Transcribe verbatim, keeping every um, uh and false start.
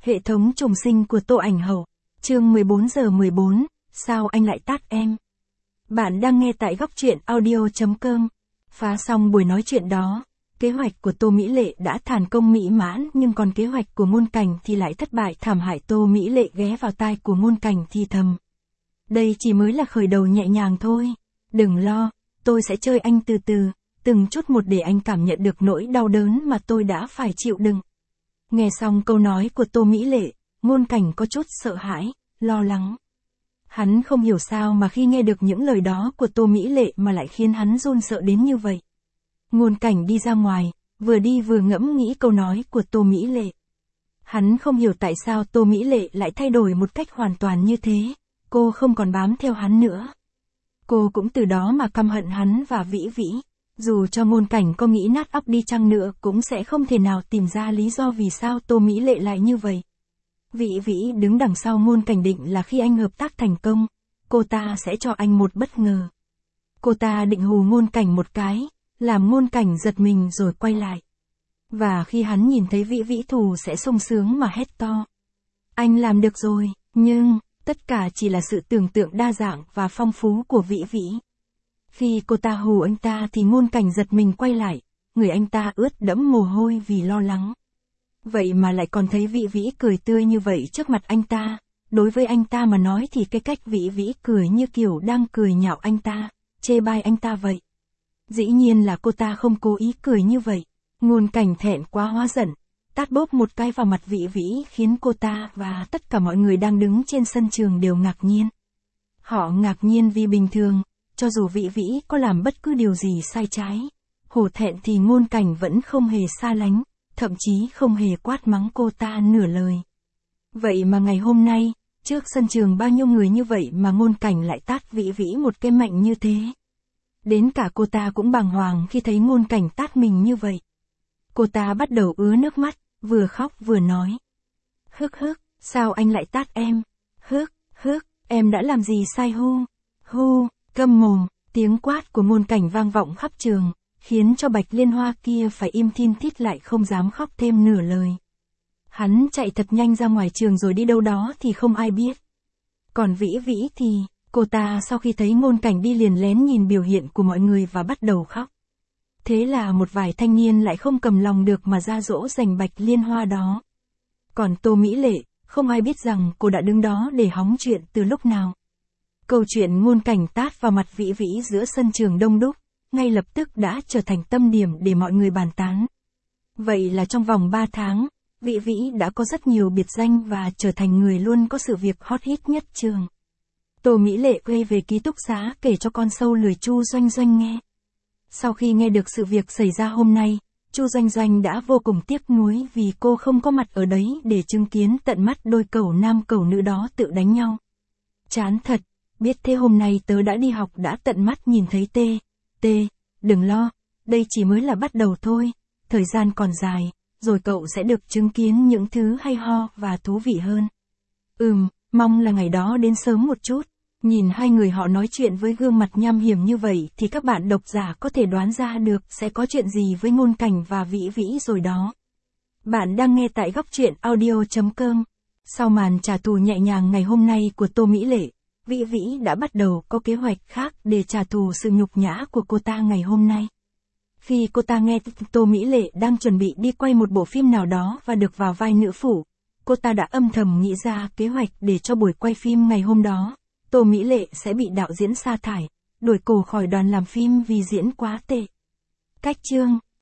Hệ thống trùng sinh của Tô Ảnh Hậu. Chương mười bốn giờ mười bốn, sao anh lại tát em? Bạn đang nghe tại góc truyện audio chấm com. Phá xong buổi nói chuyện đó, kế hoạch của Tô Mỹ Lệ đã thành công mỹ mãn, nhưng còn kế hoạch của Ngôn Cảnh thì lại thất bại thảm hại. Tô Mỹ Lệ ghé vào tai của Ngôn Cảnh thì thầm. Đây chỉ mới là khởi đầu nhẹ nhàng thôi. Đừng lo, tôi sẽ chơi anh từ từ, từng chút một để anh cảm nhận được nỗi đau đớn mà tôi đã phải chịu đựng. Nghe xong câu nói của Tô Mỹ Lệ, Ngôn Cảnh có chút sợ hãi, lo lắng. Hắn không hiểu sao mà khi nghe được những lời đó của Tô Mỹ Lệ mà lại khiến hắn run sợ đến như vậy. Ngôn Cảnh đi ra ngoài, vừa đi vừa ngẫm nghĩ câu nói của Tô Mỹ Lệ. Hắn không hiểu tại sao Tô Mỹ Lệ lại thay đổi một cách hoàn toàn như thế, cô không còn bám theo hắn nữa. Cô cũng từ đó mà căm hận hắn và Vĩ Vĩ. Dù cho Ngôn Cảnh có nghĩ nát óc đi chăng nữa cũng sẽ không thể nào tìm ra lý do vì sao Tô Mỹ Lệ lại như vậy. Vĩ Vĩ đứng đằng sau Ngôn Cảnh định là khi anh hợp tác thành công, cô ta sẽ cho anh một bất ngờ. Cô ta định hù Ngôn Cảnh một cái, làm Ngôn Cảnh giật mình rồi quay lại. Và khi hắn nhìn thấy Vĩ Vĩ thù sẽ sung sướng mà hét to. Anh làm được rồi, nhưng, tất cả chỉ là sự tưởng tượng đa dạng và phong phú của Vĩ Vĩ. Khi cô ta hù anh ta thì Ngôn Cảnh giật mình quay lại, người anh ta ướt đẫm mồ hôi vì lo lắng. Vậy mà lại còn thấy Vĩ Vĩ cười tươi như vậy trước mặt anh ta, đối với anh ta mà nói thì cái cách Vĩ Vĩ cười như kiểu đang cười nhạo anh ta, chê bai anh ta vậy. Dĩ nhiên là cô ta không cố ý cười như vậy. Ngôn Cảnh thẹn quá hóa giận, tát bốp một cái vào mặt Vĩ Vĩ khiến cô ta và tất cả mọi người đang đứng trên sân trường đều ngạc nhiên. Họ ngạc nhiên vì bình thường, cho dù Vĩ Vĩ có làm bất cứ điều gì sai trái, hổ thẹn thì Ngôn Cảnh vẫn không hề xa lánh, thậm chí không hề quát mắng cô ta nửa lời. Vậy mà ngày hôm nay, trước sân trường bao nhiêu người như vậy mà Ngôn Cảnh lại tát Vĩ Vĩ một cái mạnh như thế. Đến cả cô ta cũng bàng hoàng khi thấy Ngôn Cảnh tát mình như vậy. Cô ta bắt đầu ứa nước mắt, vừa khóc vừa nói. Hức hức, sao anh lại tát em? Hức, hức, em đã làm gì sai hu? Hu, câm mồm, tiếng quát của Ngôn Cảnh vang vọng khắp trường, khiến cho Bạch Liên Hoa kia phải im thin thít lại không dám khóc thêm nửa lời. Hắn chạy thật nhanh ra ngoài trường rồi đi đâu đó thì không ai biết. Còn Vĩ Vĩ thì, cô ta sau khi thấy Ngôn Cảnh đi liền lén nhìn biểu hiện của mọi người và bắt đầu khóc. Thế là một vài thanh niên lại không cầm lòng được mà ra dỗ dành Bạch Liên Hoa đó. Còn Tô Mỹ Lệ, không ai biết rằng cô đã đứng đó để hóng chuyện từ lúc nào. Câu chuyện Ngôn Cảnh tát vào mặt Vĩ Vĩ giữa sân trường đông đúc, ngay lập tức đã trở thành tâm điểm để mọi người bàn tán. Vậy là trong vòng ba tháng, Vĩ Vĩ đã có rất nhiều biệt danh và trở thành người luôn có sự việc hot hit nhất trường. Tô Mỹ Lệ quay về ký túc xá kể cho con sâu lười Chu Doanh Doanh nghe. Sau khi nghe được sự việc xảy ra hôm nay, Chu Doanh Doanh đã vô cùng tiếc nuối vì cô không có mặt ở đấy để chứng kiến tận mắt đôi cẩu nam cẩu nữ đó tự đánh nhau. Chán thật, biết thế hôm nay tớ đã đi học đã tận mắt nhìn thấy tê. Tê, đừng lo, đây chỉ mới là bắt đầu thôi, thời gian còn dài, rồi cậu sẽ được chứng kiến những thứ hay ho và thú vị hơn. Ừm, mong là ngày đó đến sớm một chút. Nhìn hai người họ nói chuyện với gương mặt nham hiểm như vậy thì các bạn độc giả có thể đoán ra được sẽ có chuyện gì với Ngôn Cảnh và Vĩ Vĩ rồi đó. Bạn đang nghe tại góc truyện audio chấm com. Sau màn trả thù nhẹ nhàng ngày hôm nay của Tô Mỹ Lệ, Vĩ Vĩ đã bắt đầu có kế hoạch khác để trả thù sự nhục nhã của cô ta ngày hôm nay. Khi cô ta nghe Tô Mỹ Lệ đang chuẩn bị đi quay một bộ phim nào đó và được vào vai nữ phụ, cô ta đã âm thầm nghĩ ra kế hoạch để cho buổi quay phim ngày hôm đó, Tô Mỹ Lệ sẽ bị đạo diễn sa thải, đuổi cổ khỏi đoàn làm phim vì diễn quá tệ. Cách chương